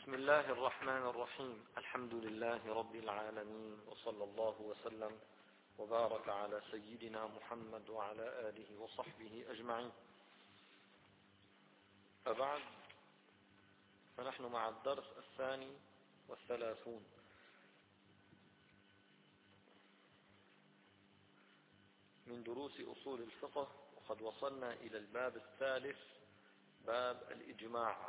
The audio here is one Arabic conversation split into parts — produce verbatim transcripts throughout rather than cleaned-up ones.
بسم الله الرحمن الرحيم. الحمد لله رب العالمين، وصلى الله وسلم وبارك على سيدنا محمد وعلى آله وصحبه أجمعين. فبعد، فنحن مع الدرس الثاني والثلاثون من دروس أصول الفقه، وقد وصلنا إلى الباب الثالث، باب الإجماع.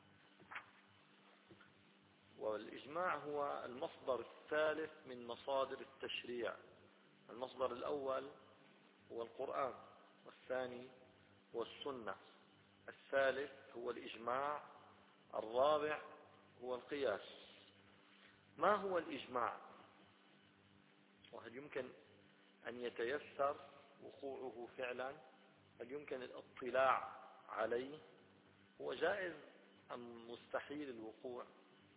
والإجماع هو المصدر الثالث من مصادر التشريع. المصدر الأول هو القرآن، والثاني هو السنة، الثالث هو الإجماع، الرابع هو القياس. ما هو الإجماع؟ وهل يمكن أن يتيسر وقوعه فعلا؟ هل يمكن الاطلاع عليه؟ هو جائز أم مستحيل الوقوع؟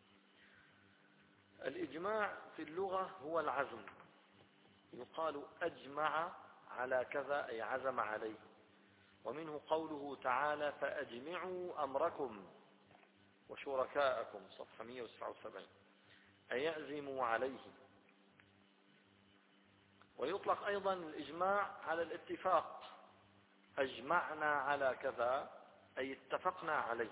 الإجماع في اللغة هو العزم. يقال أجمع على كذا، أي عزم عليه. ومنه قوله تعالى: فأجمعوا أمركم وشركاءكم، صفحة مئة وسبعة وسبعين، أي يعزموا عليه. ويطلق أيضا الإجماع على الاتفاق، أجمعنا على كذا، أي اتفقنا عليه،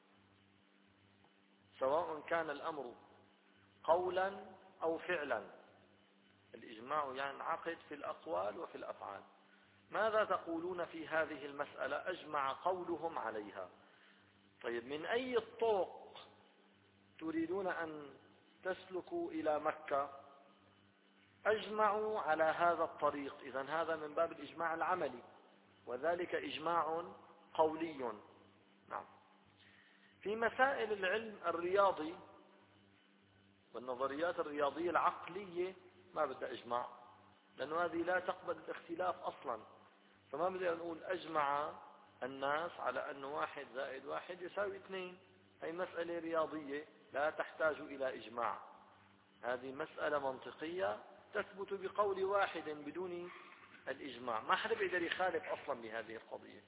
سواء كان الأمر قولا أو فعلا. الإجماع ينعقد في الأقوال وفي الأفعال. ماذا تقولون في هذه المسألة؟ أجمع قولهم عليها. طيب، من أي الطرق تريدون أن تسلكوا إلى مكة؟ أجمعوا على هذا الطريق. إذن هذا من باب الإجماع العملي، وذلك إجماع قولي. نعم. في مسائل العلم الرياضي والنظريات الرياضية العقلية ما بدها إجماع، لأنه هذه لا تقبل الاختلاف أصلا. فما بدنا نقول أجمع الناس على أن واحد زائد واحد يساوي اثنين. هي مسألة رياضية لا تحتاج إلى إجماع. هذه مسألة منطقية تثبت بقول واحد بدون الإجماع. ما حدا بيقدر يخالف أصلا بهذه القضية.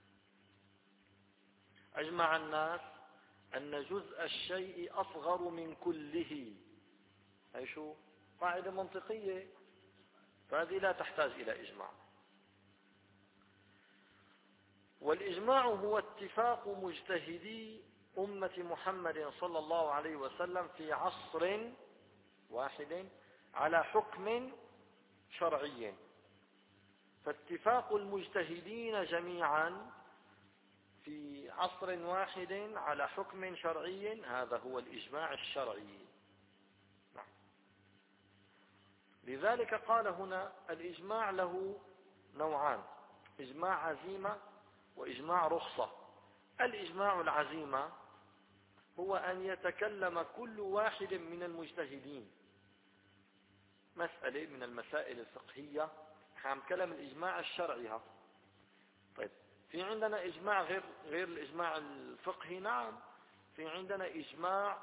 أجمع الناس أن جزء الشيء أصغر من كله. هي شو؟ قاعدة منطقية، فهذه لا تحتاج إلى إجماع. والإجماع هو اتفاق مجتهدي أمة محمد صلى الله عليه وسلم في عصر واحد على حكم شرعي. فاتفاق المجتهدين جميعا في عصر واحد على حكم شرعي، هذا هو الإجماع الشرعي. نعم. لذلك قال هنا الإجماع له نوعان: إجماع عزيمة وإجماع رخصة. الإجماع العزيمة هو أن يتكلم كل واحد من المجتهدين مسألة من المسائل الفقهية، حام كلام الإجماع الشرعي. طيب، في عندنا إجماع غير غير الإجماع الفقهي. نعم، في عندنا إجماع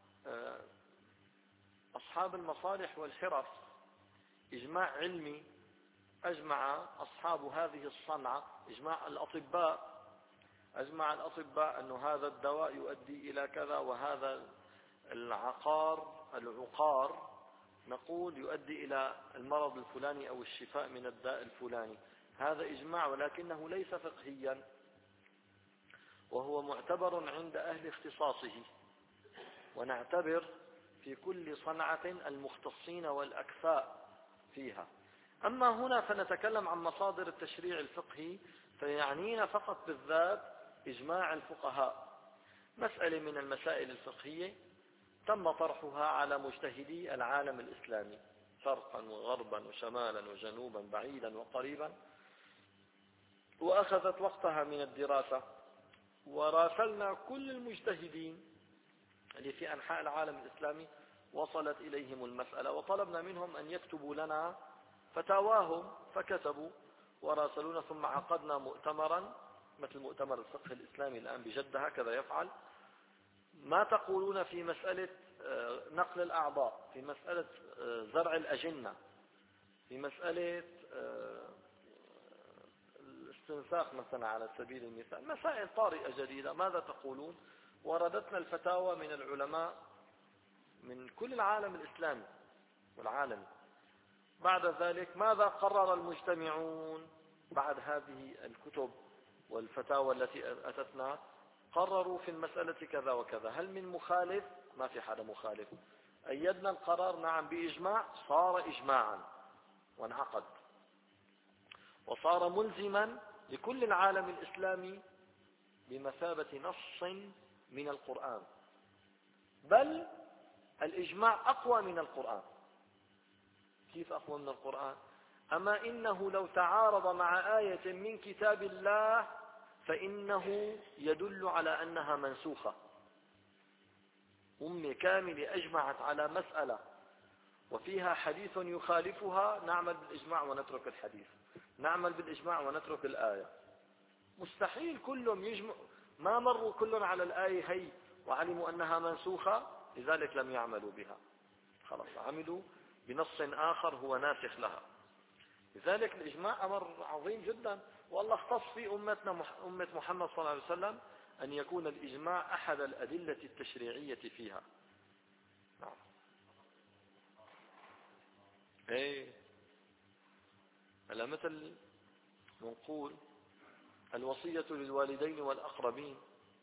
أصحاب المصالح والحرف، إجماع علمي. أجمع أصحاب هذه الصنعة، إجماع الأطباء، أجمع الأطباء أن هذا الدواء يؤدي إلى كذا، وهذا العقار العقار نقول يؤدي إلى المرض الفلاني أو الشفاء من الداء الفلاني. هذا إجماع، ولكنه ليس فقهيا، وهو معتبر عند أهل اختصاصه. ونعتبر في كل صنعة المختصين والأكفاء فيها. أما هنا فنتكلم عن مصادر التشريع الفقهي، فيعنينا فقط بالذات إجماع الفقهاء. مسألة من المسائل الفقهية تم طرحها على مجتهدي العالم الإسلامي، شرقا وغربا وشمالا وجنوبا، بعيدا وقريبا، وأخذت وقتها من الدراسة. وراسلنا كل المجتهدين اللي في أنحاء العالم الإسلامي وصلت إليهم المسألة، وطلبنا منهم أن يكتبوا لنا فتاواهم، فكتبوا وراسلونا. ثم عقدنا مؤتمرا مثل مؤتمر الفقه الإسلامي الآن بجدة، هكذا يفعل. ما تقولون في مسألة نقل الأعضاء، في مسألة زرع الأجنة، في مسألة الاستنساخ مثلا على سبيل المثال، مسائل طارئة جديدة، ماذا تقولون؟ وردتنا الفتاوى من العلماء من كل العالم الإسلامي والعالمي. بعد ذلك ماذا قرر المجتمعون بعد هذه الكتب والفتاوى التي أتتنا؟ قرروا في المسألة كذا وكذا. هل من مخالف؟ ما في حدا مخالف. أيدنا القرار نعم بإجماع، صار إجماعا وانعقد وصار ملزما لكل العالم الإسلامي بمثابة نص من القرآن، بل الإجماع أقوى من القرآن. كيف أقوى من القرآن؟ أما إنه لو تعارض مع آية من كتاب الله فإنه يدل على أنها منسوخة. أمة كاملة أجمعت على مسألة وفيها حديث يخالفها، نعمل بالإجماع ونترك الحديث، نعمل بالإجماع ونترك الآية. مستحيل كلهم يجمع، ما مروا كلهم على الآية هي وعلموا أنها منسوخة لذلك لم يعملوا بها، خلاص عملوا بنص آخر هو ناسخ لها. لذلك الإجماع أمر عظيم جدا، والله اختص في أمتنا أمة محمد صلى الله عليه وسلم أن يكون الإجماع أحد الأدلة التشريعية فيها. نعم. ايه هلا مثل نقول الوصية للوالدين والأقربين.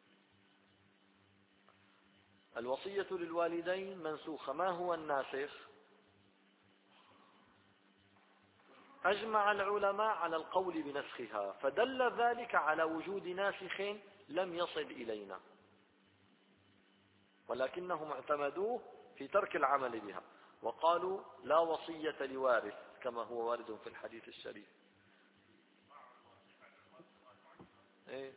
الوصية للوالدين منسوخة. ما هو الناسخ؟ أجمع العلماء على القول بنسخها، فدل ذلك على وجود ناسخ لم يصل إلينا، ولكنهم اعتمدوه في ترك العمل بها وقالوا لا وصية لوارث كما هو وارد في الحديث الشريف. إيه؟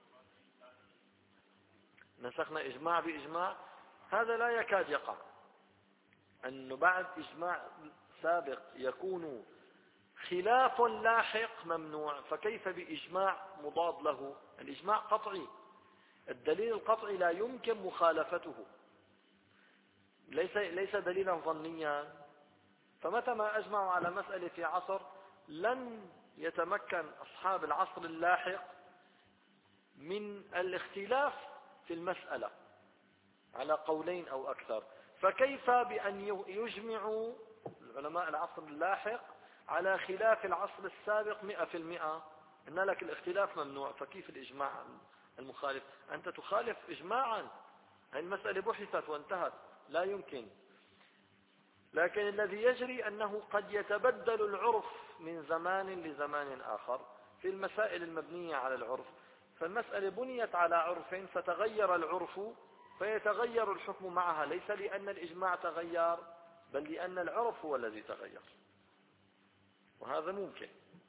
نسخنا إجماع بإجماع، هذا لا يكاد يقع. أنه بعد إجماع سابق يكون خلاف لاحق ممنوع، فكيف بإجماع مضاد له؟ الإجماع قطعي، الدليل القطعي لا يمكن مخالفته، ليس ليس دليلا ظنيا. فمتى ما أجمعوا على مسألة في عصر لن يتمكن أصحاب العصر اللاحق من الاختلاف في المسألة على قولين أو أكثر، فكيف بأن يجمعوا العلماء العصر اللاحق على خلاف العصر السابق مئة في المئة؟ إن لك الاختلاف ممنوع، فكيف الإجماع المخالف؟ أنت تخالف إجماعا، هذه المسألة بحثت وانتهت، لا يمكن. لكن الذي يجري أنه قد يتبدل العرف من زمان لزمان آخر في المسائل المبنية على العرف، فالمسألة بنيت على عرف فتغير العرف فيتغير الحكم معها، ليس لأن الإجماع تغير بل لأن العرف هو الذي تغير، وهذا ممكن.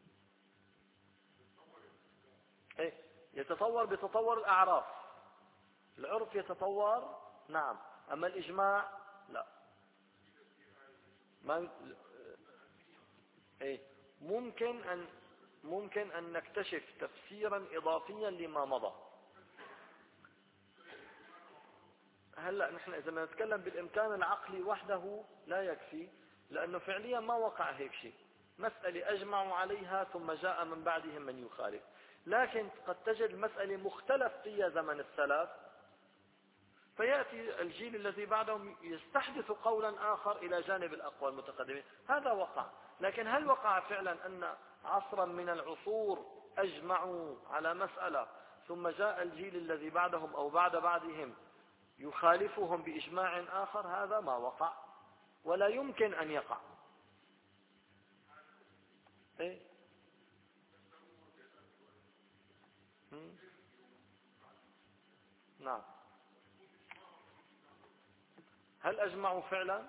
إيه؟ يتطور بتطور الأعراف، العرف يتطور نعم، أما الإجماع لا. ما إيه؟ ممكن أن ممكن أن نكتشف تفسيرا إضافيا لما مضى. هلا نحن إذا ما نتكلم بالإمكان العقلي وحده لا يكفي، لأنه فعليا ما وقع هيك شيء، مسألة أجمعوا عليها ثم جاء من بعدهم من يخالف. لكن قد تجد مسألة مختلف فيها زمن السلف، فيأتي الجيل الذي بعدهم يستحدث قولا آخر إلى جانب الأقوال المتقدمين، هذا وقع. لكن هل وقع فعلا أن عصرا من العصور أجمعوا على مسألة ثم جاء الجيل الذي بعدهم أو بعد بعدهم يخالفهم بإجماع آخر؟ هذا ما وقع ولا يمكن أن يقع. إيه؟ نعم. هل أجمعوا فعلا؟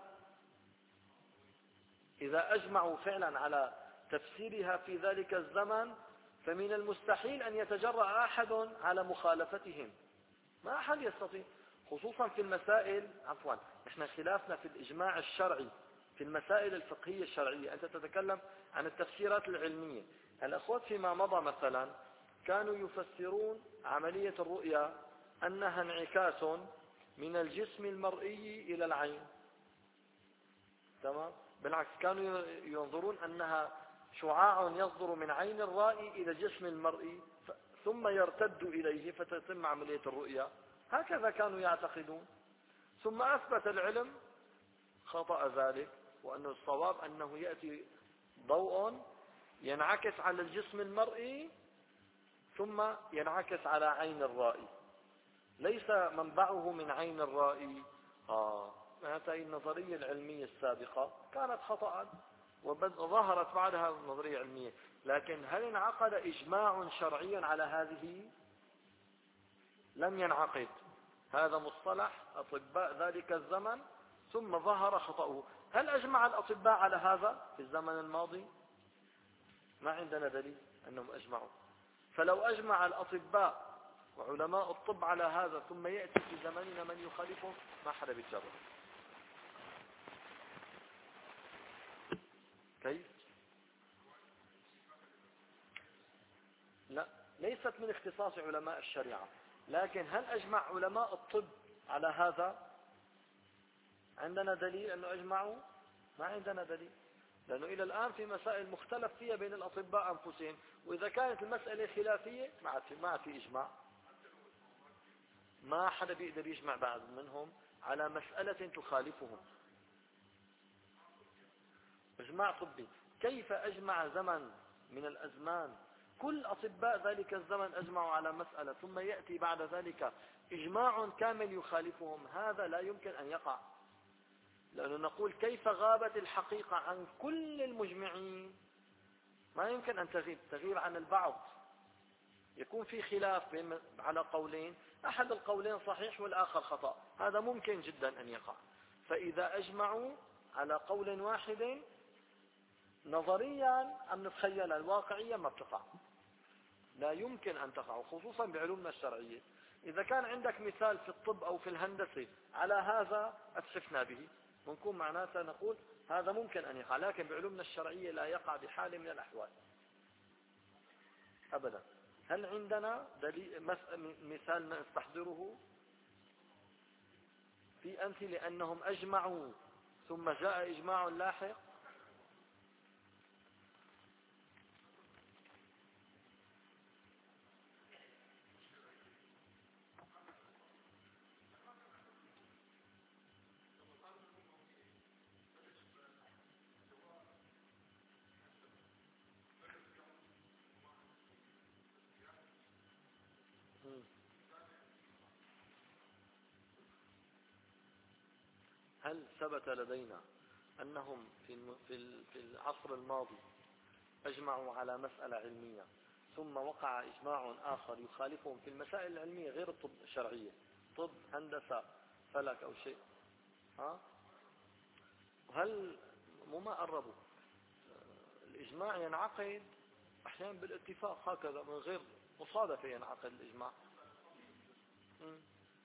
إذا أجمعوا فعلا على تفسيرها في ذلك الزمن فمن المستحيل أن يتجرأ أحد على مخالفتهم، ما أحد يستطيع، خصوصا في المسائل. عفوا نحن خلافنا في الإجماع الشرعي في المسائل الفقهية الشرعية، أنت تتكلم عن التفسيرات العلمية. الأخوات فيما مضى مثلا كانوا يفسرون عملية الرؤيا أنها انعكاس من الجسم المرئي إلى العين، تمام؟ بالعكس كانوا ينظرون أنها شعاع يصدر من عين الرائي إلى جسم المرئي ثم يرتد إليه فتتم عملية الرؤيا. هكذا كانوا يعتقدون. ثم أثبت العلم خطأ ذلك، وأن الصواب أنه يأتي ضوء ينعكس على الجسم المرئي ثم ينعكس على عين الرائي، ليس منبعه من عين الرائي. آه هذه النظرية العلمية السابقة كانت خطأ، وظهرت بعدها النظرية العلمية. لكن هل انعقد إجماع شرعي على هذه؟ لم ينعقد. هذا مصطلح أطباء ذلك الزمن ثم ظهر خطأه. هل أجمع الأطباء على هذا في الزمن الماضي؟ ما عندنا دليل أنهم أجمعوا. فلو أجمع الأطباء وعلماء الطب على هذا ثم يأتي في زمننا من يخالفه، ما حدا بيتجرب. كيف؟ لا، ليست من اختصاص علماء الشريعة. لكن هل أجمع علماء الطب على هذا؟ عندنا دليل أنه أجمعوا؟ ما عندنا دليل، لأنه إلى الآن في مسائل مختلف فيها بين الأطباء أنفسهم، وإذا كانت المسألة خلافية ما عاد في, ما عاد في إجماع. ما حدا بيقدر يجمع بعض منهم على مسألة تخالفهم. إجماع طبي. كيف أجمع زمن من الأزمان كل أطباء ذلك الزمن أجمعوا على مسألة ثم يأتي بعد ذلك إجماع كامل يخالفهم؟ هذا لا يمكن أن يقع، لأنه نقول كيف غابت الحقيقة عن كل المجمعين؟ ما يمكن أن تغيب، تغيب عن البعض. يكون في خلاف بين على قولين، أحد القولين صحيح والآخر خطأ، هذا ممكن جدا أن يقع. فإذا أجمعوا على قول واحد نظريا أم نتخيل الواقعية ما بتقع، لا يمكن أن تقع، خصوصا بعلومنا الشرعية. إذا كان عندك مثال في الطب أو في الهندسة على هذا أتسفنا به، ونكون معناتها نقول هذا ممكن أن يقع، لكن بعلومنا الشرعية لا يقع بحال من الأحوال أبدا. هل عندنا دليل مثال نستحضره في أمثلة أنهم أجمعوا ثم جاء إجماع لاحق؟ هل ثبت لدينا أنهم في في العصر الماضي أجمعوا على مسألة علمية ثم وقع إجماع آخر يخالفهم في المسائل العلمية غير الطب الشرعية، طب هندسة فلك أو شيء؟ ها؟ وهل مو ما قربوا الإجماع ينعقد أحيانا بالاتفاق هكذا من غير مصادفة، ينعقد الإجماع. م.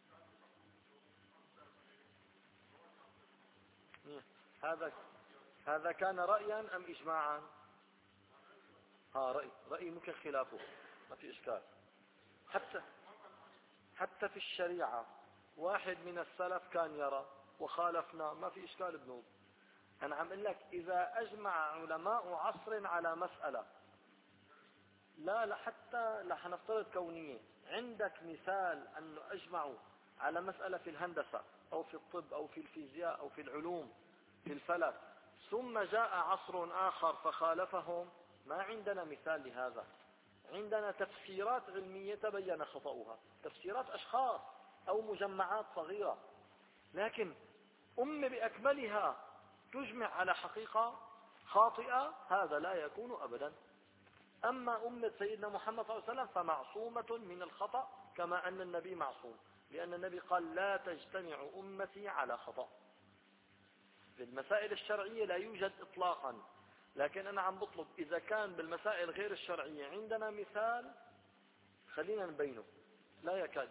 م. هذا هذا كان رأيا أم إجماعا؟ ها رأي رأي ممكن خلافه، ما في إشكال. حتى حتى في الشريعة واحد من السلف كان يرى وخالفنا، ما في إشكال بنوب. أنا عم أقول لك إذا أجمع علماء عصر على مسألة، لا لا حتى لا حنفترض كونية، عندك مثال أنه أجمعوا على مسألة في الهندسة أو في الطب أو في الفيزياء أو في العلوم في الفلك، ثم جاء عصر آخر فخالفهم، ما عندنا مثال لهذا. عندنا تفسيرات علمية تبين خطأها، تفسيرات أشخاص أو مجمعات صغيرة، لكن أمة بأكملها تجمع على حقيقة خاطئة، هذا لا يكون أبدا. أما أمة سيدنا محمد صلى الله عليه وسلم فمعصومة من الخطأ كما أن النبي معصوم، لأن النبي قال لا تجتمع أمتي على خطأ. في المسائل الشرعية لا يوجد إطلاقا، لكن أنا عم بطلب إذا كان بالمسائل غير الشرعية عندنا مثال خلينا نبينه. لا يكاد.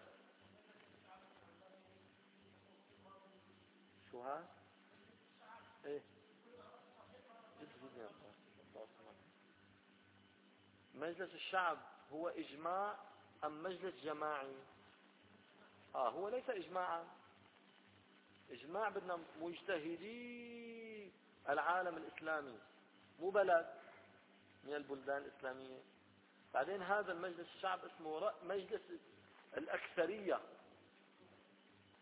شو ها؟ ايه جد جد مجلس الشعب هو إجماع أم مجلس جماعي؟ آه هو ليس إجماعا. إجماع بدنا مجتهدي العالم الإسلامي، مو بلد من البلدان الإسلامية. بعدين هذا المجلس الشعب اسمه مجلس الأكثرية،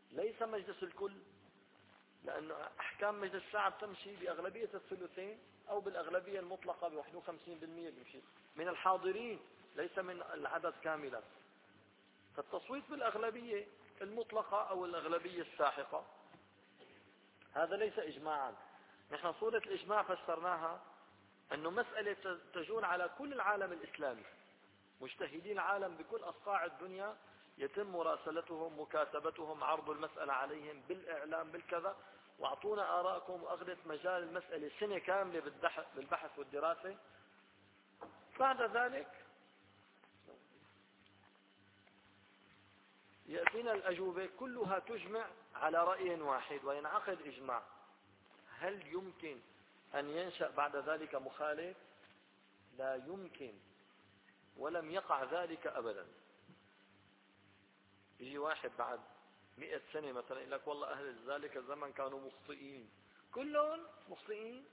ليس مجلس الكل، لأن أحكام مجلس الشعب تمشي بأغلبية الثلثين أو بالأغلبية المطلقة ب واحد وخمسين بالمئة بيمشي من الحاضرين، ليس من العدد كاملا. فالتصويت بالأغلبية المطلقة أو الأغلبية الساحقة هذا ليس إجماعا. نحن صورة الإجماع فسرناها أنه مسألة تجول على كل العالم الإسلامي، مجتهدين العالم بكل أصقاع الدنيا يتم مراسلتهم، مكاتبتهم، عرض المسألة عليهم بالإعلام بالكذا، واعطونا آراءكم، وأخذت مجال المسألة سنة كاملة بالبحث والدراسة. بعد ذلك يأتينا الأجوبة كلها تجمع على رأي واحد وينعقد إجماع. هل يمكن أن ينشأ بعد ذلك مخالف؟ لا يمكن، ولم يقع ذلك أبدا. يجي واحد بعد مئة سنة مثلا يقول لك والله أهل ذلك الزمن كانوا مخطئين، كلهم مخطئين.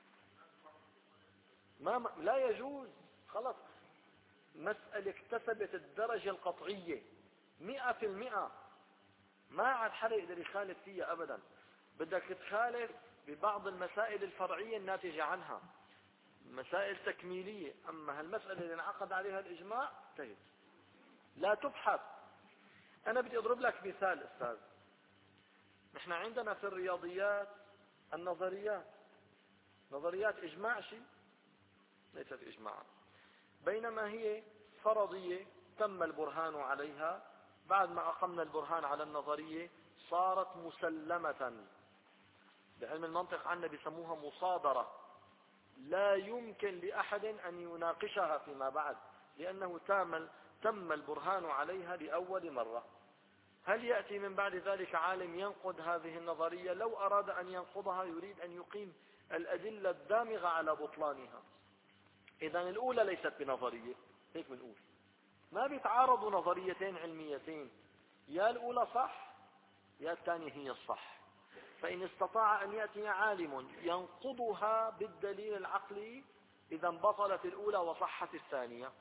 ما لا يجوز، خلص مسألة اكتسبت الدرجة القطعية مئة في المئة، ما عاد حدا يقدر يخالف فيها أبدا. بدك تخالف ببعض المسائل الفرعية الناتجة عنها، مسائل تكميلية، أما هالمسألة اللي انعقد عليها الإجماع تجد لا تبحث. أنا بدي أضرب لك مثال أستاذ. نحن عندنا في الرياضيات النظريات، نظريات إجماع شيء ليست إجماعا، بينما هي فرضية تم البرهان عليها. بعد ما أقمنا البرهان على النظرية صارت مسلمة. بعلم المنطق عندنا بيسموها مصادرة، لا يمكن لأحد أن يناقشها فيما بعد، لأنه تم تم البرهان عليها لأول مرة. هل يأتي من بعد ذلك عالم ينقض هذه النظرية؟ لو أراد أن ينقضها يريد أن يقيم الأدلة الدامغة على بطلانها. إذن الأولى ليست بنظرية، هيك بنقول ما بيتعارضوا نظريتين علميتين، يا الأولى صح يا الثانية هي الصح. فإن استطاع أن يأتي عالم ينقضها بالدليل العقلي إذا بطلت الأولى وصحت الثانية،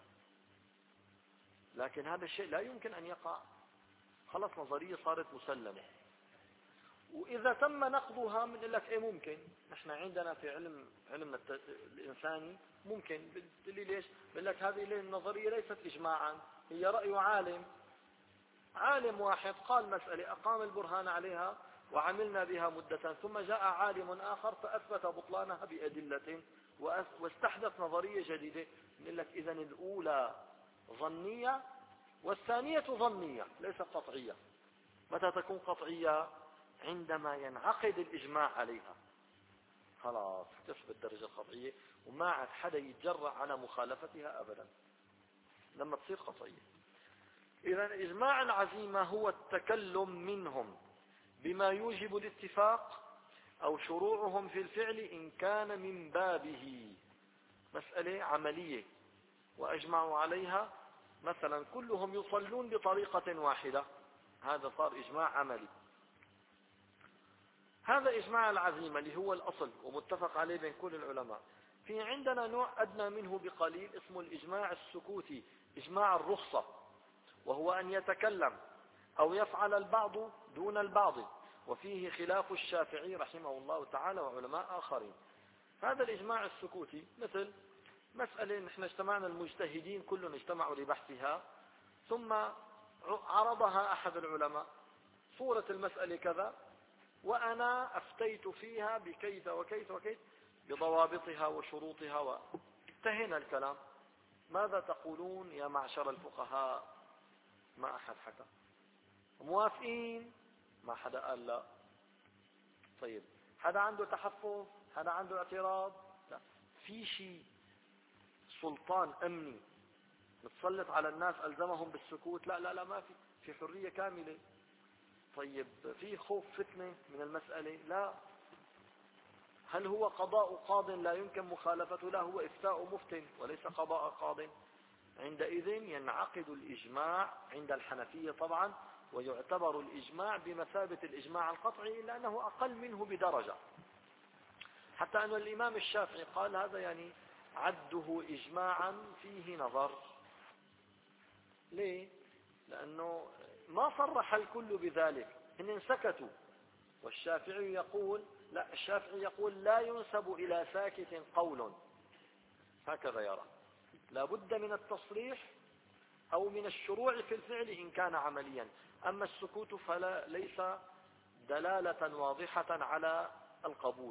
لكن هذا الشيء لا يمكن أن يقع. خلص نظرية صارت مسلمة، وإذا تم نقضها بنقول لك إيه ممكن. نحن عندنا في علم علمنا الإنساني ممكن بتقول ليش؟ بقول لك هذه النظرية ليست إجماعا، هي رأي عالم، عالم واحد قال مسألة أقام البرهان عليها وعملنا بها مدة، ثم جاء عالم آخر فأثبت بطلانها بأدلة واستحدث نظرية جديدة. نقول لك إذن الأولى ظنية والثانية ظنية ليست قطعية. متى تكون قطعية؟ عندما ينعقد الإجماع عليها، خلاص تثبت الدرجة القطعية وما عاد حدا يتجرأ على مخالفتها أبدا لما تصير قطعية. إذن إجماع العزيمة هو التكلم منهم بما يوجب الاتفاق أو شروعهم في الفعل إن كان من بابه. مسألة عملية وأجمعوا عليها، مثلا كلهم يصلون بطريقة واحدة، هذا صار إجماع عملي. هذا إجماع العزيمة اللي هو الأصل ومتفق عليه بين كل العلماء. في عندنا نوع أدنى منه بقليل اسمه الإجماع السكوتي، إجماع الرخصة، وهو أن يتكلم أو يفعل البعض دون البعض، وفيه خلاف الشافعي رحمه الله تعالى وعلماء آخرين. هذا الإجماع السكوتي مثل مسألة نحن اجتمعنا المجتهدين كلهم اجتمعوا لبحثها، ثم عرضها أحد العلماء صورة المسألة كذا وأنا أفتيت فيها بكيف وكيف وكيف بضوابطها وشروطها، وانتهينا الكلام. ماذا تقولون يا معشر الفقهاء؟ ما أحد حكى. موافقين؟ ما حدا قال لا. طيب حدا عنده تحفظ؟ حدا عنده اعتراض؟ لا. في شيء سلطان أمني متسلط على الناس ألزمهم بالسكوت؟ لا لا لا، ما في، في حرية كاملة. طيب في خوف فتنة من المسألة؟ لا. هل هو قضاء قاض لا يمكن مخالفته؟ لا، هو إفتاء مفتن وليس قضاء قاض. عندئذ ينعقد الإجماع عند الحنفية طبعا، ويعتبر الإجماع بمثابة الإجماع القطعي لأنه أقل منه بدرجة، حتى أن الإمام الشافعي قال هذا يعني عده إجماعا فيه نظر. ليه؟ لأنه ما صرح الكل بذلك، إن سكتوا. والشافعي يقول لا، الشافعي يقول لا ينسب إلى ساكت قول، هكذا يرى، لا بد من التصريح أو من الشروع في الفعل إن كان عمليا. أما السكوت فلا ليس دلالة واضحة على القبول.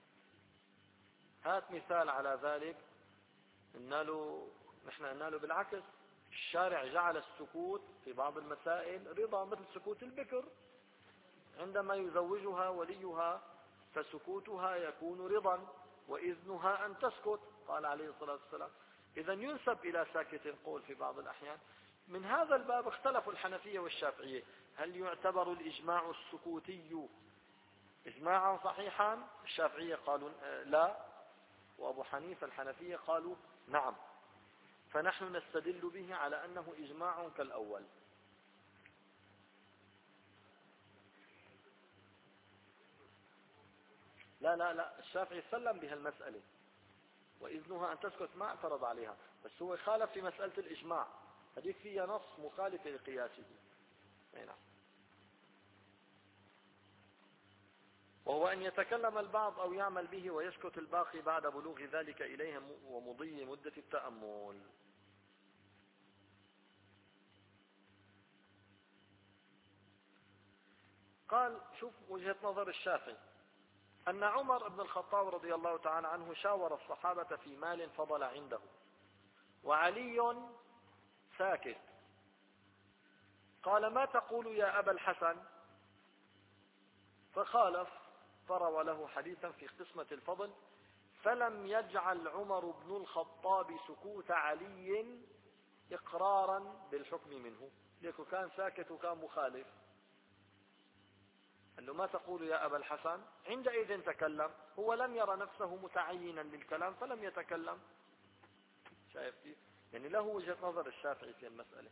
هات مثال على ذلك. قلنا نحن قلنا له بالعكس، الشارع جعل السكوت في بعض المسائل رضا، مثل سكوت البكر عندما يزوجها وليها فسكوتها يكون رضا وإذنها أن تسكت، قال عليه الصلاة والسلام. إذا ينسب إلى ساكت قول في بعض الأحيان. من هذا الباب اختلفوا الحنفية والشافعية، هل يعتبر الإجماع السكوتي إجماعا صحيحا؟ الشافعية قالوا لا، وأبو حنيفة الحنفية قالوا نعم، فنحن نستدل به على أنه إجماع كالأول. لا لا لا، الشافعي سلم بها المسألة وإذنها أن تسكت، ما اعترض عليها، بس هو خالف في مسألة الإجماع، هذيك فيها نص مخالف لقياسه. نعم. وهو أن يتكلم البعض أو يعمل به ويسكت الباقي بعد بلوغ ذلك إليهم ومضي مدة التأمل. قال شوف وجهة نظر الشافعي، أن عمر بن الخطاب رضي الله تعالى عنه شاور الصحابة في مال فضل عنده، وعلي ساكت، قال ما تقول يا أبا الحسن؟ فخالف، فروى له حديثا في قسمة الفضل، فلم يجعل عمر بن الخطاب سكوت علي إقرارا بالحكم منه، ليكو كان ساكت وكان مخالف. قال له ما تقول يا أبا الحسن؟ عندئذ تكلم، هو لم يرى نفسه متعينا للكلام فلم يتكلم. شايف كيف؟ يعني له وجهة نظر الشافعي في المسألة.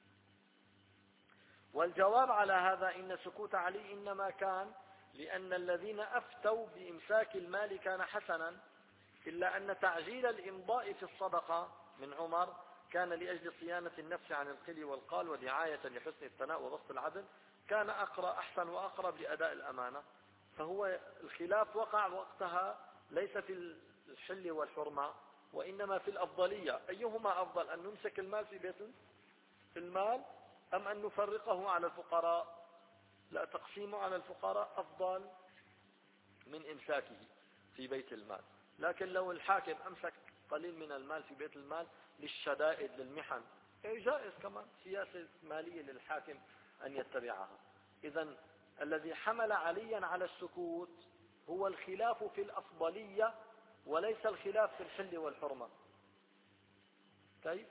والجواب على هذا إن سكوت علي إنما كان لأن الذين أفتوا بإمساك المال كان حسنا، إلا أن تعجيل الإمضاء في الصدقة من عمر كان لأجل صيانة النفس عن القل والقال ودعاية لحسن الثناء وبسط العدل، كان أقرأ أحسن وأقرب لأداء الأمانة. فهو الخلاف وقع وقتها ليس في الحل والحرمة وإنما في الأفضلية، أيهما أفضل، أن نمسك المال في بيت المال أم أن نفرقه على الفقراء؟ لا، تقسيمه على الفقراء أفضل من إمساكه في بيت المال. لكن لو الحاكم أمسك قليل من المال في بيت المال للشدائد للمحن جائز كمان، سياسة مالية للحاكم أن يتبعها. إذن الذي حمل عليا على السكوت هو الخلاف في الأفضلية وليس الخلاف في الحل والحرمة. كيف؟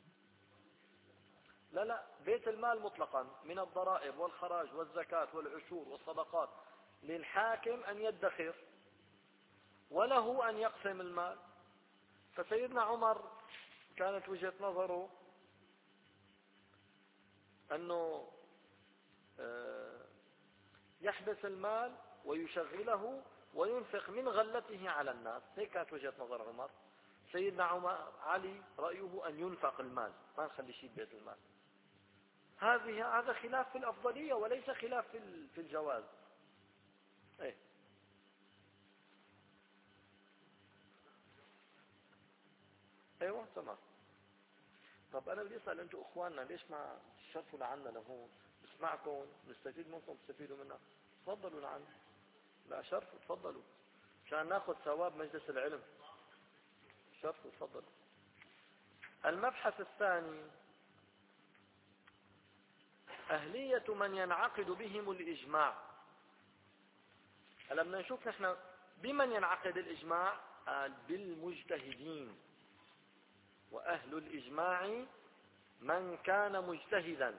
لا لا، بيت المال مطلقا من الضرائب والخراج والزكاة والعشور والصدقات للحاكم أن يدخر وله أن يقسم المال. فسيدنا عمر كانت وجهة نظره أنه يحبس المال ويشغله وينفق من غلته على الناس، هيك كانت وجهة نظر عمر. سيدنا عمر علي رأيه أن ينفق المال، ما نخلي شيء ببيت المال. هذه هذا خلاف في الأفضلية وليس خلاف في في الجواز. ايه ايوه تمام. طب انا بدي اسال انتم اخواننا ليش ما تشرفوا لعنا لهون؟ نسمعكم، نستفيد منكم، تستفيدوا منا. تفضلوا لعنا، لا شرفوا، تفضلوا عشان ناخذ ثواب مجلس العلم. شرفوا، تفضلوا. المبحث الثاني أهلية من ينعقد بهم الإجماع. هلا بدنا نشوف نحن بمن ينعقد الإجماع؟ قال بالمجتهدين، وأهل الإجماع من كان مجتهدا.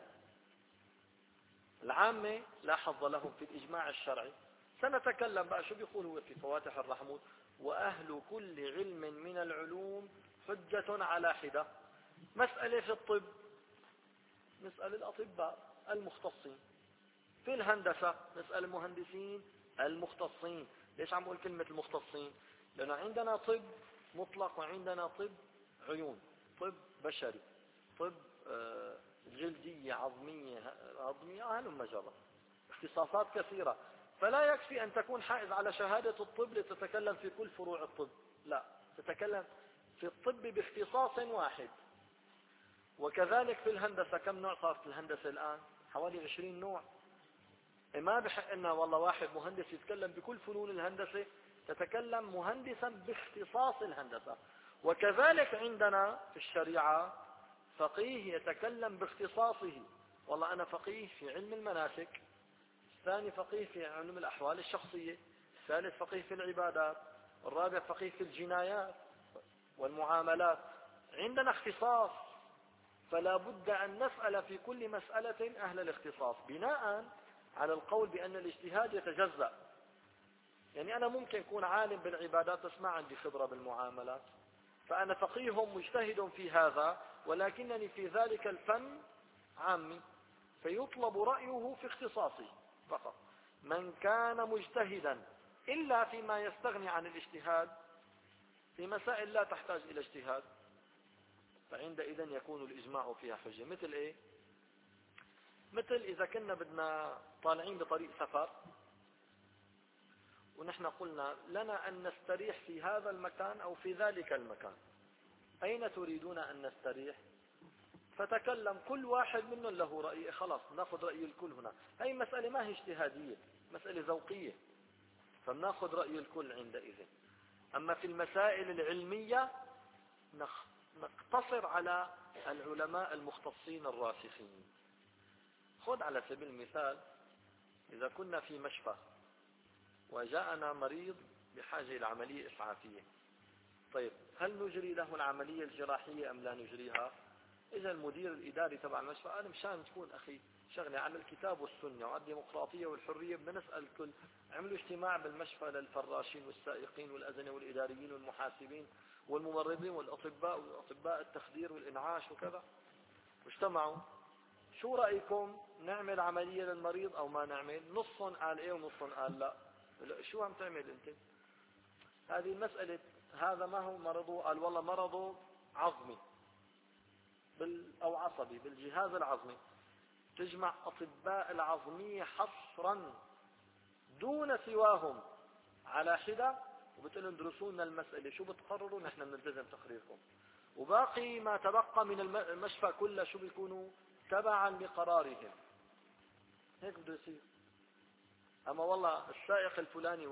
العامة لا حظ لهم في الإجماع الشرعي. سنتكلم بقى شو بيقول هو في فواتح الرحمود: وأهل كل علم من العلوم حجة على حدة. مسألة في الطب نسأل الأطباء المختصين، في الهندسة نسأل المهندسين المختصين. ليش عم أقول كلمة المختصين؟ لأن عندنا طب مطلق وعندنا طب عيون، طب بشري، طب جلدية، عظمية عظمية هلم جرى. اختصاصات كثيرة، فلا يكفي أن تكون حائز على شهادة الطب لتتكلم في كل فروع الطب، لا، تتكلم في الطب باختصاص واحد. وكذلك في الهندسة، كم نوع صار في الهندسة الآن؟ حوالي عشرين نوع. ما بحق لنا والله واحد مهندس يتكلم بكل فنون الهندسة، تتكلم مهندسا باختصاص الهندسة. وكذلك عندنا في الشريعة فقيه يتكلم باختصاصه، والله أنا فقيه في علم المناسك، الثاني فقيه في علم الأحوال الشخصية، الثالث فقيه في العبادات، الرابع فقيه في الجنايات والمعاملات. عندنا اختصاص، فلا بد أن نسأل في كل مسألة أهل الاختصاص، بناء على القول بأن الاجتهاد يتجزأ. يعني أنا ممكن أكون عالم بالعبادات بس ما عندي خبرة بالمعاملات، فأنا فقيه مجتهد في هذا ولكنني في ذلك الفن عامي، فيطلب رأيه في اختصاصه فقط. من كان مجتهدا إلا فيما يستغني عن الاجتهاد في مسائل لا تحتاج إلى اجتهاد، فعندئذ يكون الإجماع فيها حجة. مثل إيه؟ مثل إذا كنا بدنا طالعين بطريق سفر ونحن قلنا لنا أن نستريح في هذا المكان أو في ذلك المكان، أين تريدون أن نستريح؟ فتكلم كل واحد منهم له رأي، خلاص ناخذ رأي الكل هنا. هي مسألة ما هي اجتهادية، مسألة ذوقية، فبناخذ رأي الكل عندئذ. أما في المسائل العلمية نقتصر على العلماء المختصين الراسخين. خذ على سبيل المثال، إذا كنا في مشفى وجاءنا مريض بحاجة إلى عملية إسعافية، طيب هل نجري له العملية الجراحية أم لا نجريها؟ إذا المدير الإداري تبع المشفى قال مشان تكون أخي شغلة على الكتاب والسنة وعلى الديمقراطية والحرية بدنا نسأل الكل، عملوا اجتماع بالمشفى للفراشين والسائقين والأذنة والإداريين والمحاسبين والممرضين والأطباء وأطباء التخدير والإنعاش وكذا، واجتمعوا. شو رأيكم نعمل عملية للمريض أو ما نعمل؟ نصهم قال إيه ونصهم قال لا. شو عم تعمل أنت؟ هذه المسألة، هذا ما هو مرضه؟ قال والله مرضه عظمي بال أو عصبي بالجهاز العظمي. تجمع أطباء العظمية حصرا دون سواهم على حدة وبتقول لهم درسوا لنا المسألة، شو بتقرروا نحن بنلتزم تقريركم، وباقي ما تبقى من المشفى كله شو بيكونوا تبعا لقرارهم. هيك بده يصير. أما والله السائق الفلاني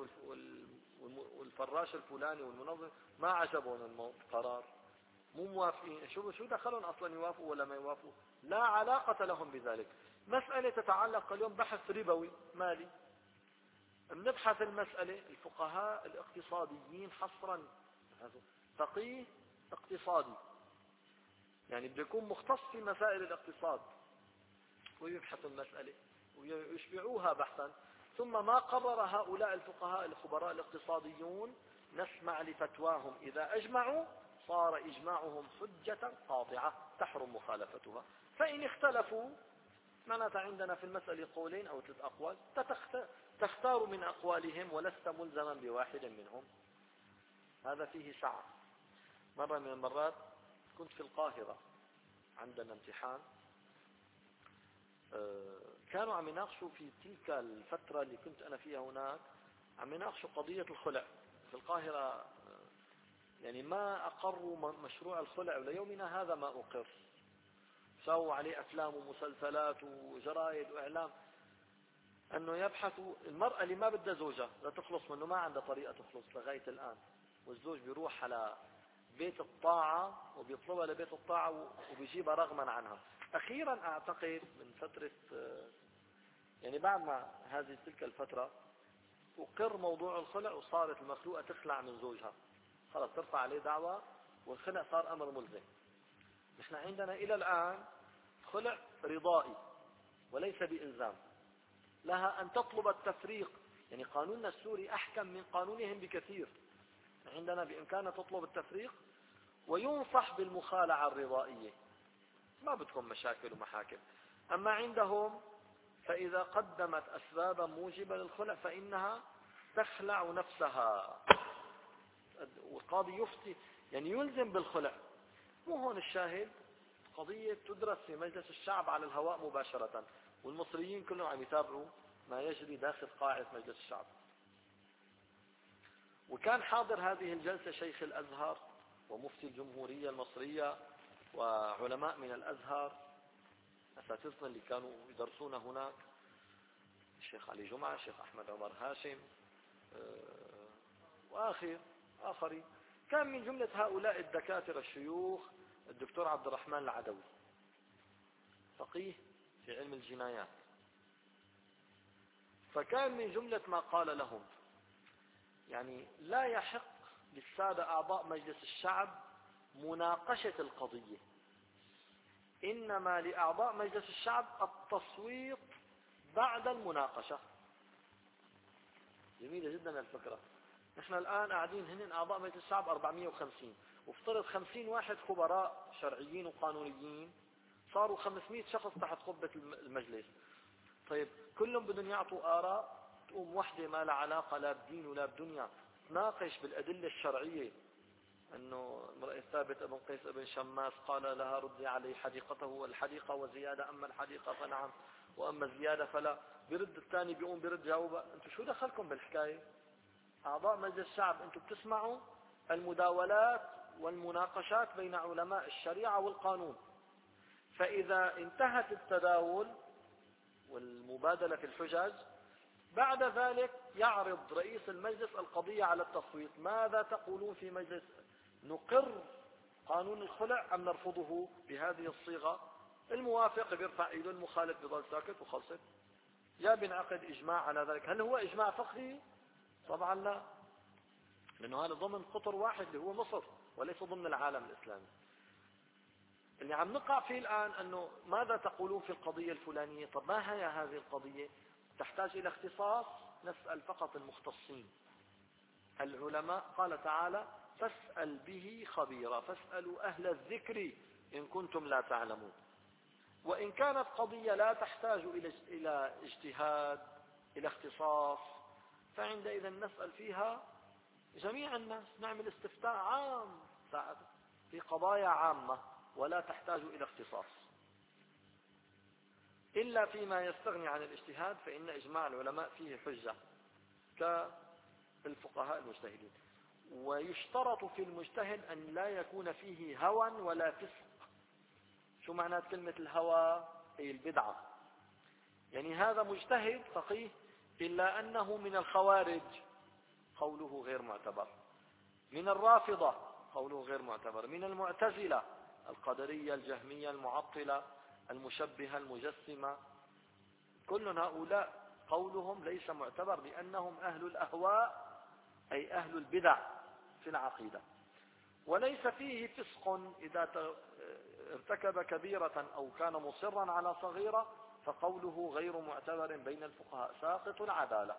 والفراش الفلاني والمنظم ما عجبهم القرار، مو موافقين، شو شو دخلهم أصلا يوافقوا ولا ما يوافقوا؟ لا علاقة لهم بذلك. مسألة تتعلق اليوم بحث ربوي مالي، بنبحث المسألة، الفقهاء الاقتصاديين حصرا، فقيه اقتصادي يعني بده يكون مختص في مسائل الاقتصاد، ويبحث المسألة ويشبعوها بحثا، ثم ما قرر هؤلاء الفقهاء الخبراء الاقتصاديون نسمع لفتواهم، إذا أجمعوا صار إجماعهم حجة قاطعة تحرم مخالفتها. فإن اختلفوا معناتها عندنا في المسألة قولين أو ثلاث أقوال، تختار من أقوالهم ولست ملزما بواحد منهم. هذا فيه سعة. مرة من المرات كنت في القاهرة عندنا امتحان، كانوا عم يناقشوا في تلك الفترة اللي كنت أنا فيها هناك، عم يناقشوا قضية الخلع في القاهرة. يعني ما أقروا مشروع الخلع وليومنا هذا ما أقر، سووا عليه أفلام ومسلسلات وجرائد وإعلام أنه يبحثوا المرأة اللي ما بدها زوجها لا تخلص منه، ما عندها طريقة تخلص لغاية الآن، والزوج بيروح على بيت الطاعة وبيطلبها لبيت الطاعة وبيجيبها رغما عنها. أخيرا أعتقد من فترة يعني بعد ما هذه تلك الفترة أقر موضوع الخلع، وصارت المخلوقة تخلع من زوجها، خلاص ترفع عليه دعوة والخلع صار أمر ملزم. نحن عندنا إلى الآن خلع رضائي وليس بإلزام، لها أن تطلب التفريق. يعني قانوننا السوري أحكم من قانونهم بكثير، عندنا بإمكانها تطلب التفريق وينصح بالمخالعة الرضائية، ما بتكون مشاكل ومحاكم. أما عندهم فإذا قدمت أسبابا موجبة للخلع فإنها تخلع نفسها، والقاضي يفتي يعني يلزم بالخلع. مو هون الشاهد، قضية تدرس في مجلس الشعب على الهواء مباشرة، والمصريين كلهم عم يتابعوا ما يجري داخل قاعة مجلس الشعب. وكان حاضر هذه الجلسة شيخ الأزهر ومفتي الجمهورية المصرية وعلماء من الأزهر، أساتذتنا اللي كانوا يدرسون هناك، الشيخ علي جمعة، الشيخ أحمد عمر هاشم، وآخر آخرين. كان من جملة هؤلاء الدكاترة الشيوخ الدكتور عبد الرحمن العدوي، فقيه في علم الجنايات. فكان من جملة ما قال لهم يعني لا يحق للسادة أعضاء مجلس الشعب مناقشة القضية، إنما لأعضاء مجلس الشعب التصويت بعد المناقشة. جميلة جدا الفكرة. نحن الآن قاعدين هن أعضاء مجلس الشعب أربعمئة وخمسين، وافترض خمسين واحد خبراء شرعيين وقانونيين، صاروا خمسمئة شخص تحت قبة المجلس. طيب كلهم بدهم يعطوا آراء، تقوم وحدة ما لها علاقة لا بدين ولا بدنيا تناقش بالأدلة الشرعية أنه امرأة ثابت ابن قيس ابن شماس قال لها ردي عليه حديقته والحديقة وزيادة، أما الحديقة فنعم وأما الزيادة فلا. برد الثاني بيقوم برد جاوبه. أنتم شو دخلكم بالحكاية؟ أعضاء مجلس الشعب أنتم بتسمعوا المداولات والمناقشات بين علماء الشريعة والقانون، فإذا انتهت التداول والمبادلة في الحجج بعد ذلك يعرض رئيس المجلس القضية على التصويت. ماذا تقولون في مجلس؟ نقر قانون الخلع أم نرفضه بهذه الصيغة؟ الموافق بيرفع ايده، المخالف بيضل ساكت وخلصت. يا بنعقد إجماع على ذلك. هل هو إجماع فقهي؟ طبعا لا، لأنه هذا ضمن قطر واحد اللي هو مصر وليس ضمن العالم الإسلامي. اللي عم نقع فيه الآن أنه ماذا تقولون في القضية الفلانية؟ طب ما هي هذه القضية؟ تحتاج إلى اختصاص، نسأل فقط المختصين العلماء. قال تعالى فاسأل به خبيرا، فاسألوا أهل الذكر إن كنتم لا تعلمون. وإن كانت قضية لا تحتاج إلى اجتهاد إلى اختصاص فعندئذ نسأل فيها جميع الناس، نعمل استفتاء عام في قضايا عامة ولا تحتاج إلى اختصاص. إلا فيما يستغني عن الاجتهاد فإن إجماع العلماء فيه حجة كالفقهاء المجتهدين. ويشترط في المجتهد أن لا يكون فيه هوى ولا فسق. شو معنى كلمة الهوى؟ هي البدعة. يعني هذا مجتهد فقيه إلا أنه من الخوارج قوله غير معتبر، من الرافضة قوله غير معتبر، من المعتزلة القدرية الجهمية المعطلة المشبهة المجسمة، كل هؤلاء قولهم ليس معتبر لأنهم أهل الأهواء أي أهل البدع في العقيدة. وليس فيه فسق إذا ارتكب كبيرة أو كان مصرا على صغيرة فقوله غير معتبر بين الفقهاء ساقط العدالة.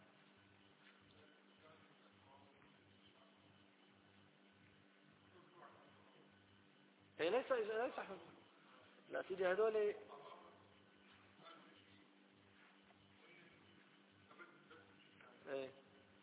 هي ليس ليس لا سيدي هذول ايه.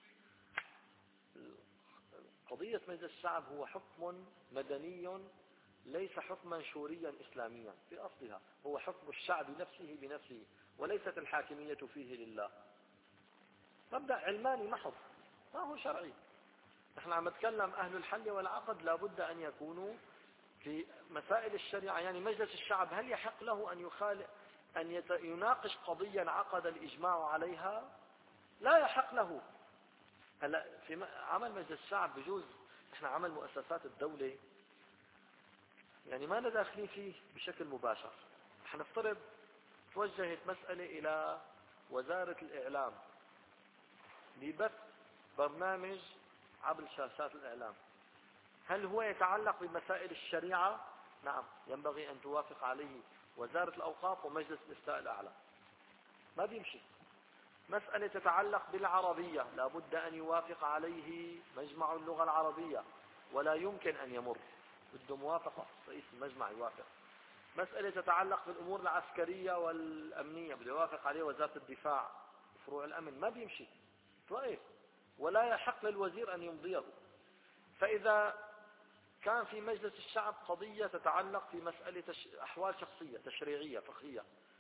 قضية مجلس الشعب هو حكم مدني ليس حكما شوريا إسلاميا في أصلها، هو حكم الشعب نفسه بنفسه وليست الحاكمية فيه لله. مبدأ علماني محض ما هو شرعي. نحن عم نتكلم أهل الحل والعقد لابد أن يكونوا في مسائل الشريعة. يعني مجلس الشعب هل يحق له أن يخالف أن يناقش قضية عقد الإجماع عليها؟ لا يحق له. هلا في عمل مجلس الشعب بجوز احنا عمل مؤسسات الدولة يعني ما نداخلين فيه بشكل مباشر. حنفترض توجهت مسألة إلى وزارة الإعلام لبث برنامج عبر شاشات الإعلام، هل هو يتعلق بمسائل الشريعة؟ نعم، ينبغي أن توافق عليه وزارة الأوقاف ومجلس الإفتاء الأعلى. ما بيمشي. مسألة تتعلق بالعربية لابد أن يوافق عليه مجمع اللغة العربية ولا يمكن أن يمر، بده موافقة رئيس المجمع يوافق. مسألة تتعلق بالأمور العسكرية والأمنية بده يوافق عليه وزارة الدفاع فروع الأمن. ما بيمشي، توقف، ولا يحق للوزير أن يمضيه. فإذا كان في مجلس الشعب قضية تتعلق في مسألة أحوال شخصية تشريعية فقهية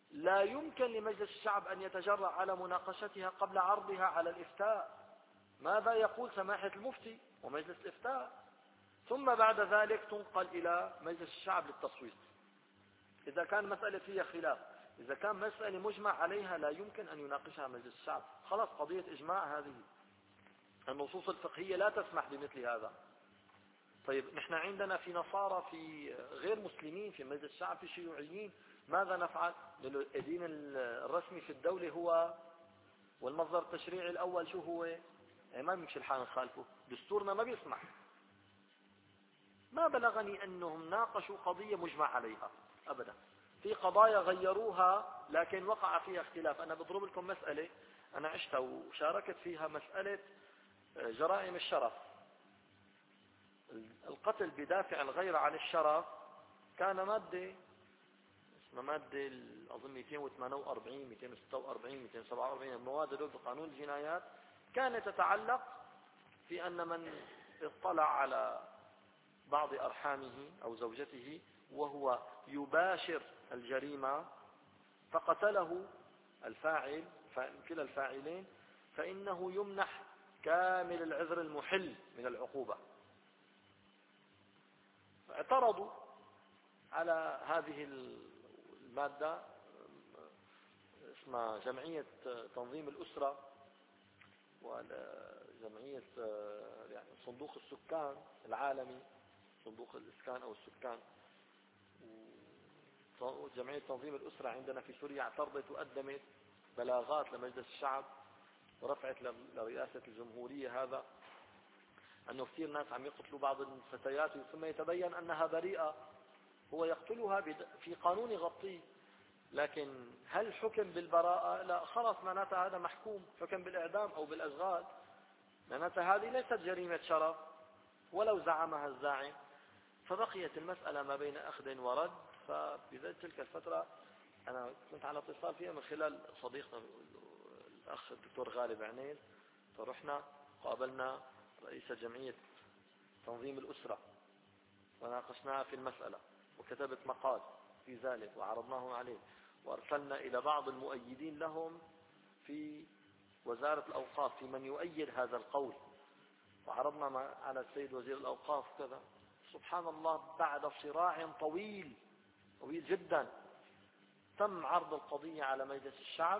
لا يمكن لمجلس الشعب أن يتجرأ على مناقشتها قبل عرضها على الإفتاء. ماذا يقول سماحة المفتي ومجلس الإفتاء؟ ثم بعد ذلك تنقل إلى مجلس الشعب للتصويت. إذا كان مسألة فيها خلاف، إذا كان مسألة مجمع عليها، لا يمكن أن يناقشها مجلس الشعب. خلاص قضية إجماع هذه. النصوص الفقهية لا تسمح بمثل هذا. طيب نحن عندنا في نصارى، في غير مسلمين، في مجلس الشعب، في شيوعيين، ماذا نفعل؟ الدين الرسمي في الدولة هو، والمصدر التشريعي الأول شو هو؟ يعني ما بيمشي الحال نخالفه، دستورنا ما بيسمح. ما بلغني أنهم ناقشوا قضية مجمع عليها أبدا. في قضايا غيروها لكن وقع فيها اختلاف. أنا بضرب لكم مسألة أنا عشتها وشاركت فيها، مسألة جرائم الشرف. القتل بدافع الغير عن الشرف كان مادة اسمها مادة أظن مئتين وثمانية وأربعين مئتين وستة وأربعين مئتين وسبعة وأربعين المواد دول بقانون الجنايات، كانت تتعلق في أن من اطلع على بعض أرحامه أو زوجته وهو يباشر الجريمة فقتله الفاعل، كلا الفاعلين، فإنه يمنح كامل العذر المحل من العقوبة. اعترضوا على هذه المادة، اسمها جمعية تنظيم الأسرة وجمعية يعني صندوق السكان العالمي، صندوق الإسكان أو السكان. جمعية تنظيم الأسرة عندنا في سوريا اعترضت وقدمت بلاغات لمجلس الشعب ورفعت لرئاسة الجمهورية هذا أنه كثير ناس عم يقتلوا بعض الفتيات ثم يتبين أنها بريئة، هو يقتلها في قانون يغطيه، لكن هل حكم بالبراءة؟ لا، خلاص معناتها هذا محكوم حكم بالإعدام أو بالأشغال، معناتها هذه ليست جريمة شرف ولو زعمها الزاعم. فبقيت المسألة ما بين أخذ ورد. فبذات تلك الفترة أنا كنت على اتصال فيها من خلال صديقنا الأخ الدكتور غالب عنيل، فرحنا قابلنا رئيس جمعية تنظيم الأسرة وناقشناها في المسألة، وكتبت مقال في ذلك وعرضناه عليه، وأرسلنا إلى بعض المؤيدين لهم في وزارة الأوقاف في من يؤيد هذا القول، وعرضنا على السيد وزير الأوقاف كذا. سبحان الله، بعد صراع طويل طويل جدا تم عرض القضية على مجلس الشعب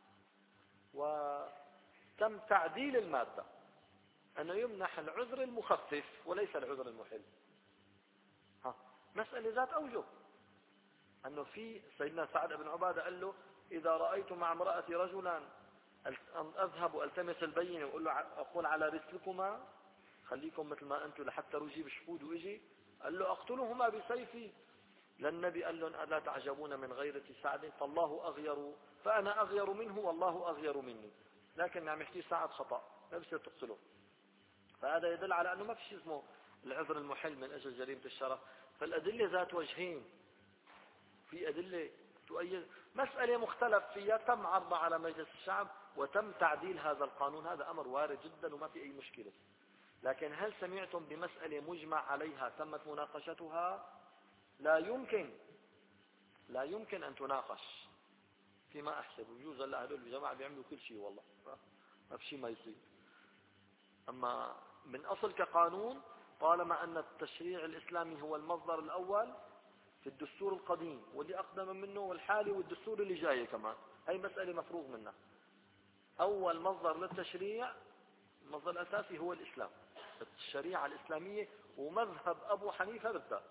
وتم تعديل المادة أنه يمنح العذر المخفف وليس العذر المحل. ها، مسألة ذات أوجه، أنه في سيدنا سعد بن عبادة قال له إذا رأيت مع امرأتي رجلا أذهب وألتمس البينة وأقول له أقول على رسلكما خليكم مثل ما أنتم لحتى رجي بشهود وإجي، قال له أقتلهما بسيفي. للنبي قال لهم ألا تعجبون من غيرة سعد فالله أغير، فأنا أغير منه والله أغير مني، لكن عم يحكي سعد خطأ ما بصير تقتله. فهذا يدل على أنه ما في شيء اسمه العذر المحل من أجل جريمة الشرف. فالأدلة ذات وجهين، في أدلة تؤيد مسألة مختلف فيها تم عرضها على مجلس الشعب وتم تعديل هذا القانون، هذا أمر وارد جدا وما في أي مشكلة. لكن هل سمعتم بمسألة مجمع عليها تمت مناقشتها؟ لا يمكن لا يمكن أن تناقش فيما أحسب. بجوز الله هذول الجماعة بيعملوا كل شيء والله ما في شيء ما يصير. أما من أصل كقانون، طالما أن التشريع الإسلامي هو المصدر الأول في الدستور القديم واللي أقدم منه والحالي والدستور اللي جاي كمان، هي مسألة مفروغ منها. أول مصدر للتشريع المصدر الأساسي هو الإسلام، الشريعة الإسلامية ومذهب أبو حنيفة بالذات.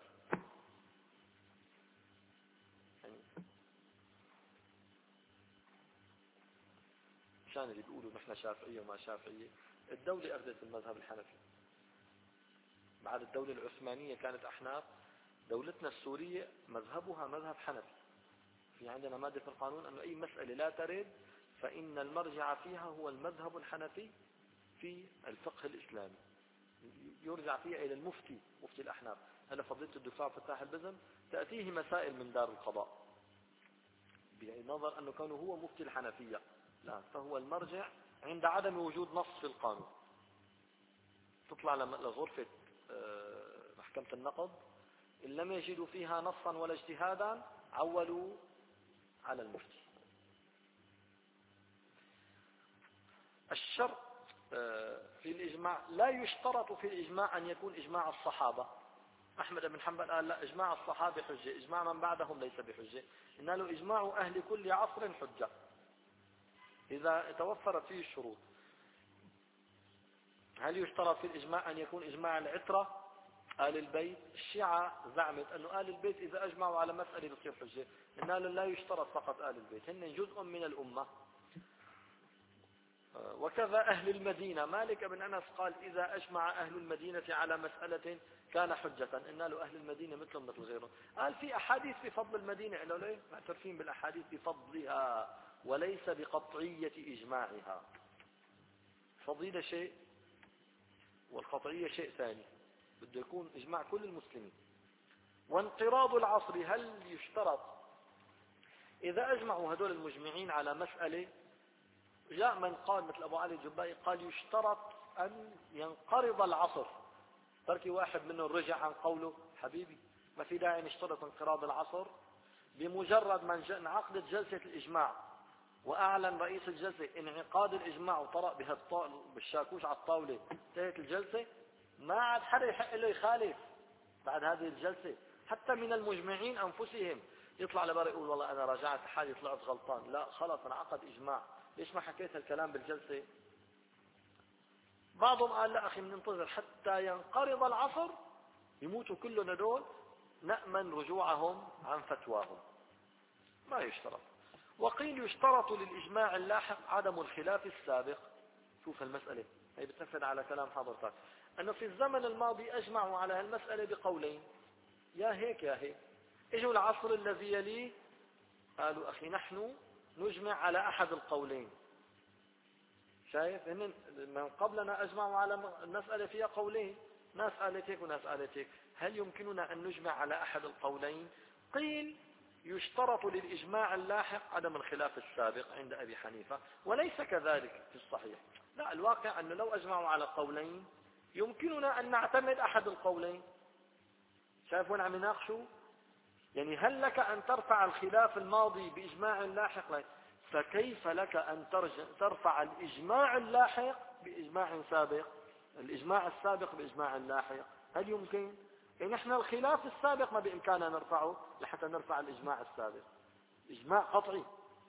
يعني مشان اللي بيقولوا نحن شافعية وما شافعية، الدولة أخذت المذهب الحنفي، بعد الدولة العثمانية كانت أحناف، دولتنا السورية مذهبها مذهب حنفي. في عندنا مادة في القانون أن أي مسألة لا ترد فإن المرجع فيها هو المذهب الحنفي في الفقه الإسلامي، يرجع فيها إلى المفتي مفتي الأحناف. هذا فضيلة الدكتور فتاح البزم تأتيه مسائل من دار القضاء بنظر أنه كونه هو مفتي الحنفية، لا، فهو المرجع عند عدم وجود نص في القانون. تطلع لغرفة محكمة النقض إن لم يجدوا فيها نصا ولا اجتهادا عولوا على المفتي. الشرط في الإجماع لا يشترط في الإجماع أن يكون إجماع الصحابة. أحمد بن حنبل قال لا، إجماع الصحابة حجة، إجماع من بعدهم ليس بحجة. إن له إجماع أهل كل عصر حجة إذا توفرت فيه الشروط. هل يشترط في الإجماع أن يكون إجماع العترة آل البيت؟ الشيعة زعمت أن آل البيت إذا أجمعوا على مسألة بتصير حجة. إن لا يشترط فقط آل البيت، هن جزء من الأمة. وكذا أهل المدينة، مالك بن أنس قال إذا أجمع أهل المدينة على مسألة كان حجة. إن له أهل المدينة مثلهم مثل غيرهم. قال في أحاديث بفضل المدينة، قالوا ليه؟ معترفين بالأحاديث بفضلها وليس بقطعية إجماعها. فضيلة شيء والقطعية شيء ثاني، بده يكون إجماع كل المسلمين. وانقراض العصر، هل يشترط إذا أجمعوا هدول المجمعين على مسألة؟ جاء من قال مثل أبو علي الجبائي قال يشترط أن ينقرض العصر. تركي واحد منهم رجع عن قوله. حبيبي ما في داعي نشترط انقراض العصر. بمجرد ما انعقدت جلسة الإجماع وأعلن رئيس الجلسة انعقاد الإجماع وطرق بالشاكوش على الطاولة، انتهت الجلسة، ما عاد حدا يحق له يخالف بعد هذه الجلسة. حتى من المجمعين أنفسهم يطلع لبرا يقول والله أنا راجعت حالي طلعت غلطان. لا خلاص انعقد إجماع، ليش ما حكيت الكلام بالجلسة؟ بعضهم قال لا أخي ننتظر حتى ينقرض العصر يموتوا كلنا دول نأمن رجوعهم عن فتواهم. ما يشترط. وقيل يشترط للإجماع اللاحق عدم الخلاف السابق. شوف المسألة هي بتنفذ على كلام حضرتك، أنه في الزمن الماضي أجمعوا على هالمسألة بقولين، يا هيك يا هيك. اجوا العصر الذي يليه قالوا أخي نحن نجمع على أحد القولين. شايف إن من قبلنا أجمعوا على المسألة فيها قولين، ناس قالت هيك وناس قالت هيك، هل يمكننا أن نجمع على أحد القولين؟ قيل يشترط للإجماع اللاحق عدم الخلاف السابق عند أبي حنيفة، وليس كذلك في الصحيح. لا، الواقع أنه لو أجمعوا على قولين يمكننا أن نعتمد أحد القولين. شايف وين عم يناقشوا؟ يعني هل لك أن ترفع الخلاف الماضي بإجماع لاحق؟ فكيف لك أن ترفع الإجماع اللاحق بإجماع سابق، الإجماع السابق بإجماع لاحق؟ هل يمكن؟ يعني احنا الخلاف السابق ما بإمكاننا نرفعه لحتى نرفع الإجماع السابق. إجماع قطعي.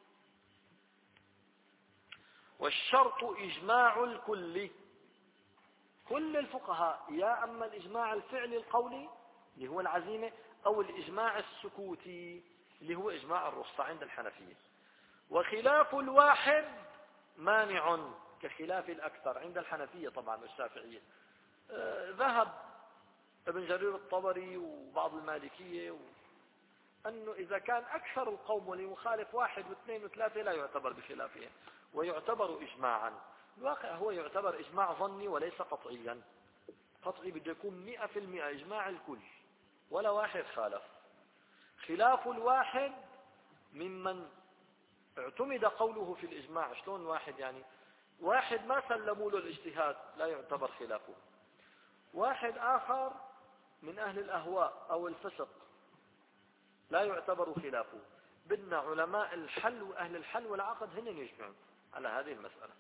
والشرط إجماع الكل. كل الفقهاء يا أما الإجماع الفعلي القولي اللي هو العزيمة، أو الإجماع السكوتي اللي هو إجماع الرخصة عند الحنفية. وخلاف الواحد مانع كخلاف الأكثر عند الحنفية طبعا والشافعية. آه ذهب ابن جرير الطبري وبعض المالكية و... أنه إذا كان أكثر القوم ولمخالف واحد واثنين وثلاثة لا يعتبر بخلافهم ويعتبر إجماعا. الواقع هو يعتبر إجماع ظني وليس قطعيا. قطعي بده يكون مئة في المئة إجماع الكل ولا واحد خالف. خلاف الواحد ممن اعتمد قوله في الإجماع. شلون واحد؟ يعني واحد ما سلموا له الاجتهاد لا يعتبر خلافه. واحد آخر من أهل الأهواء أو الفسق لا يعتبر خلافه. بدنا علماء الحل وأهل الحل والعقد هن يجمعون على هذه المسألة.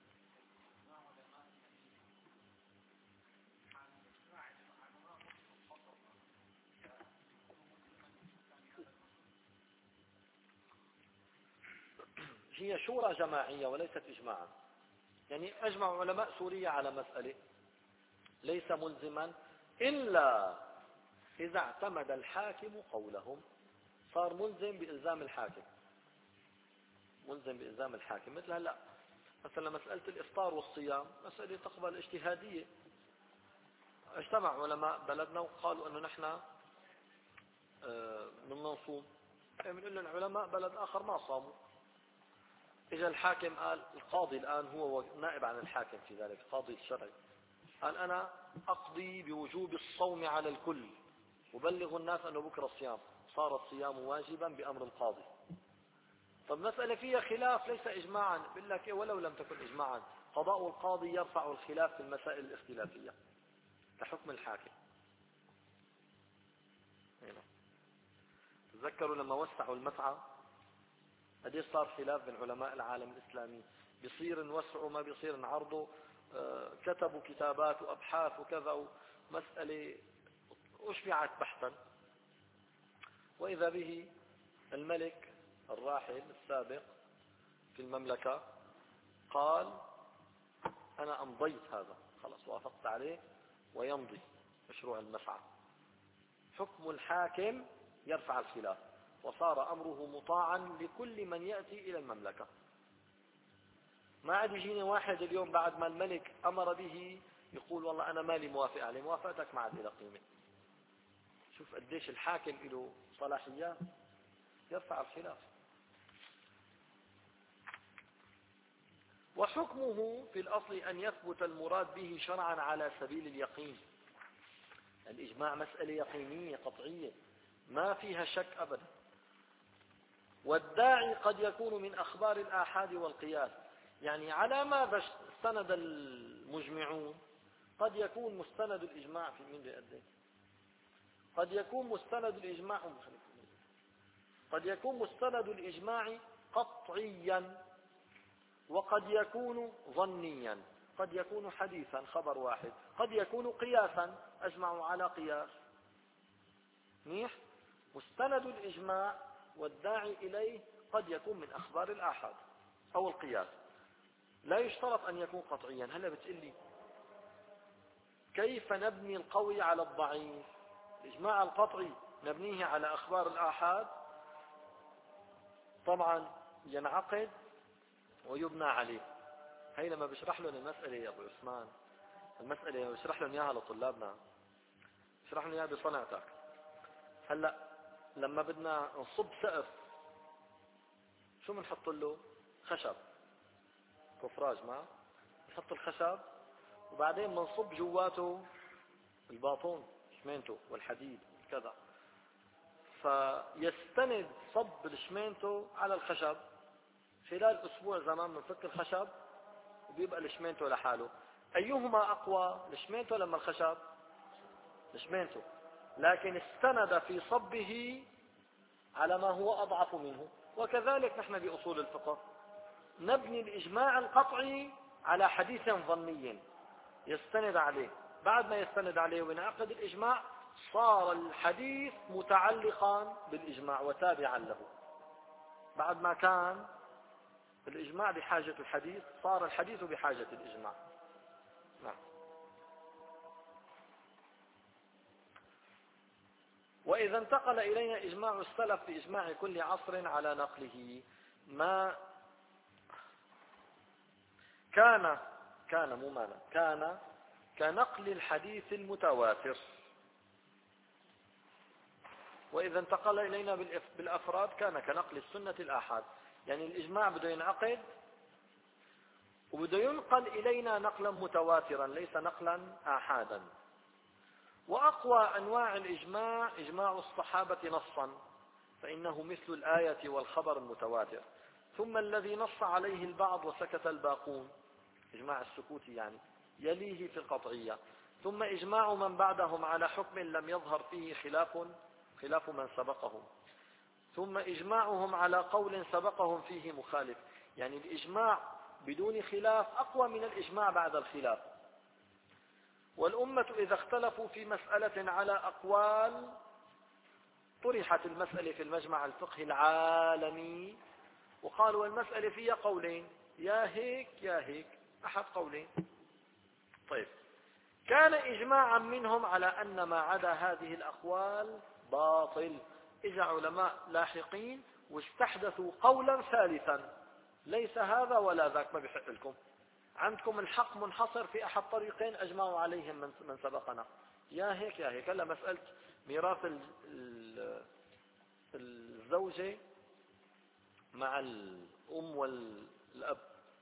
هي شورى جماعية وليست إجماعا. يعني أجمع علماء سوريا على مسألة ليس ملزما إلا إذا اعتمد الحاكم قولهم، صار ملزم بإلزام الحاكم. ملزم بإلزام الحاكم. مثل هلا مثلا مسألة الإفطار والصيام مسألة تقبل اجتهادية. اجتمع علماء بلدنا وقالوا أنه نحن بدنا نصوم. بنقول لهم علماء بلد آخر ما صاموا. إجا الحاكم قال، القاضي الآن هو نائب عن الحاكم في ذلك، القاضي الشرعي، قال أنا أقضي بوجوب الصوم على الكل وبلغ الناس أنه بكرة الصيام. صار الصيام واجبا بأمر القاضي. طب مسألة فيها خلاف ليس إجماعا، بقول لك إيه ولو لم تكن إجماعا قضاء القاضي يرفع الخلاف في المسائل الاختلافية كحكم الحاكم. هنا تذكروا لما وسعوا المسعى قديش صار خلاف بين علماء العالم الإسلامي، بيصير نوسعه ما بيصير نعرضه، كتبوا كتابات وأبحاث وكذا، ومسألة أشبعت بحثا. وإذا به الملك الراحل السابق في المملكة قال أنا أمضيت هذا، خلاص وافقت عليه ويمضي مشروع المسعى. حكم الحاكم يرفع الخلاف، وصار أمره مطاعا لكل من يأتي إلى المملكة. ما عاد يجيني واحد اليوم بعد ما الملك أمر به يقول والله أنا مالي موافق عليه، موافقتك ما عاد إلى قيمة. شوف قديش الحاكم له صلاحيات، يرفع الخلاف. وحكمه في الأصل أن يثبت المراد به شرعا على سبيل اليقين. الإجماع مسألة يقينية قطعية ما فيها شك أبدا. والداعي قد يكون من أخبار الآحاد والقياس، يعني على ماذا استند المجمعون قد يكون مستند الإجماع في من بيقدم، قد يكون مستند الإجماع قد يكون مستند الإجماع قطعيا، وقد يكون ظنيا، قد يكون حديثا خبر واحد، قد يكون قياسا أجمعوا على قياس. منيح. مستند الإجماع والداعي إليه قد يكون من أخبار الآحاد أو القياس، لا يشترط أن يكون قطعيا. هلا بتقلي كيف نبني القوي على الضعيف؟ الإجماع القطعي نبنيه على أخبار الآحاد، طبعا ينعقد ويبنى عليه. هي لما بشرح لهم المسألة يا أبو عثمان، المسألة بشرح لهم إياها لطلابنا، بشرح لهم إياها بصنعتك. هلا لما بدنا نصب سقف شو بنحط له؟ خشب، كفراج، ما نحط الخشب وبعدين بنصب جواته الباطون شمينته والحديد كذا، فيستند صب الشمينته على الخشب. خلال أسبوع زمان بنفك الخشب وبيبقى الشمينته لحاله. أيهما أقوى، الشمينته لما الخشب؟ الشمينته، لكن استند في صبه على ما هو أضعف منه. وكذلك نحن بأصول الفقه نبني الإجماع القطعي على حديث ظني يستند عليه، بعد ما يستند عليه وينعقد الإجماع صار الحديث متعلقا بالإجماع وتابعا له. بعد ما كان الإجماع بحاجة الحديث صار الحديث بحاجة الإجماع. نعم. وإذا انتقل إلينا إجماع السلف بإجماع كل عصر على نقله، ما كان كان مو مانا كان كنقل الحديث المتواتر. وإذا انتقل إلينا بالأفراد كان كنقل السنة الآحاد. يعني الإجماع بده ينعقد وبده ينقل إلينا نقلا متواترا ليس نقلا آحادا. وأقوى أنواع الإجماع إجماع الصحابة نصا، فإنه مثل الآية والخبر المتواتر. ثم الذي نص عليه البعض وسكت الباقون، إجماع السكوت يعني، يليه في القطعية. ثم إجماع من بعدهم على حكم لم يظهر فيه خلاف خلاف من سبقهم. ثم إجماعهم على قول سبقهم فيه مخالف. يعني الإجماع بدون خلاف أقوى من الإجماع بعد الخلاف. والأمة إذا اختلفوا في مسألة على أقوال طرحت المسألة في المجمع الفقهي العالمي وقالوا المسألة فيها قولين، يا هيك يا هيك، أحد قولين. طيب، كان إجماعا منهم على أن ما عدا هذه الأقوال باطل. إجا علماء لاحقين واستحدثوا قولا ثالثا ليس هذا ولا ذاك، ما بيحق لكم، عندكم الحق منحصر في أحد طريقين أجمعوا عليهم من سبقنا، يا هيك يا هيك. هلا مسألة ميراث الزوجة مع الأم والأب،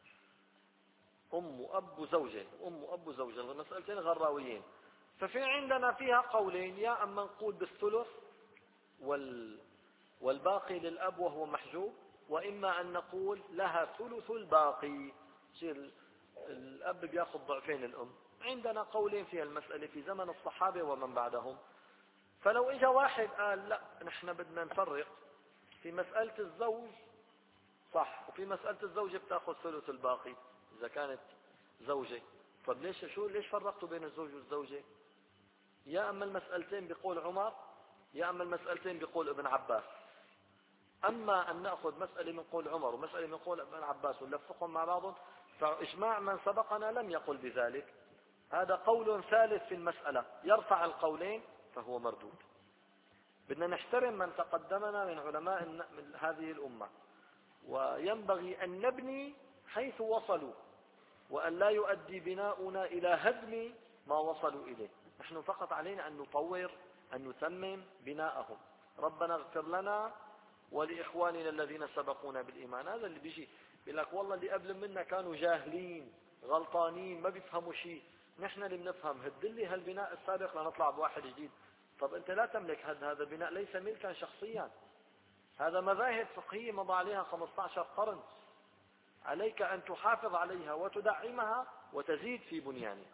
أم وأب وزوجة، أم وأب وزوجة، المسألتين غراويين. ففي عندنا فيها قولين، يا أما نقول بالثلث وال والباقي للأب وهو محجوب، وإما أن نقول لها ثلث الباقي، يصير الأب بياخذ ضعفين الأم. عندنا قولين في المسألة في زمن الصحابة ومن بعدهم. فلو إجا واحد قال لا نحن بدنا نفرق في مسألة الزوج صح. وفي مسألة الزوجة بتاخذ ثلث الباقي إذا كانت زوجة. طب ليش شو ليش فرقتوا بين الزوج والزوجة؟ يا أما المسألتين بيقول عمر، يا أما المسألتين بيقول ابن عباس. أما أن نأخذ مسألة من قول عمر ومسألة من قول ابن عباس ونلفقهم مع بعض، فإجماع من سبقنا لم يقل بذلك. هذا قول ثالث في المسألة يرفع القولين فهو مردود. بدنا نحترم من تقدمنا من علماء من هذه الأمة، وينبغي أن نبني حيث وصلوا، وأن لا يؤدي بناؤنا إلى هدم ما وصلوا إليه. نحن فقط علينا أن نطور، أن نتمم بناءهم. ربنا اغفر لنا ولإخواننا الذين سبقونا بالإيمان. هذا اللي بيجي بيقول لك والله اللي قبل منا كانوا جاهلين غلطانين ما بيفهموا شيء، نحن اللي بنفهم، هدلي هالبناء السابق لنطلع بواحد جديد. طب أنت لا تملك هذا هذا البناء، ليس ملكا شخصيا، هذا مذاهب فقهية مضى عليها خمسة عشر قرن، عليك أن تحافظ عليها وتدعمها وتزيد في بنيانها.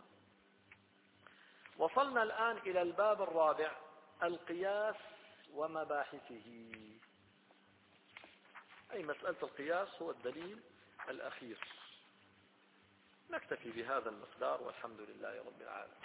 وصلنا الآن إلى الباب الرابع، القياس ومباحثه، أي مسألة القياس هو الدليل الأخير. نكتفي بهذا المقدار والحمد لله رب العالمين.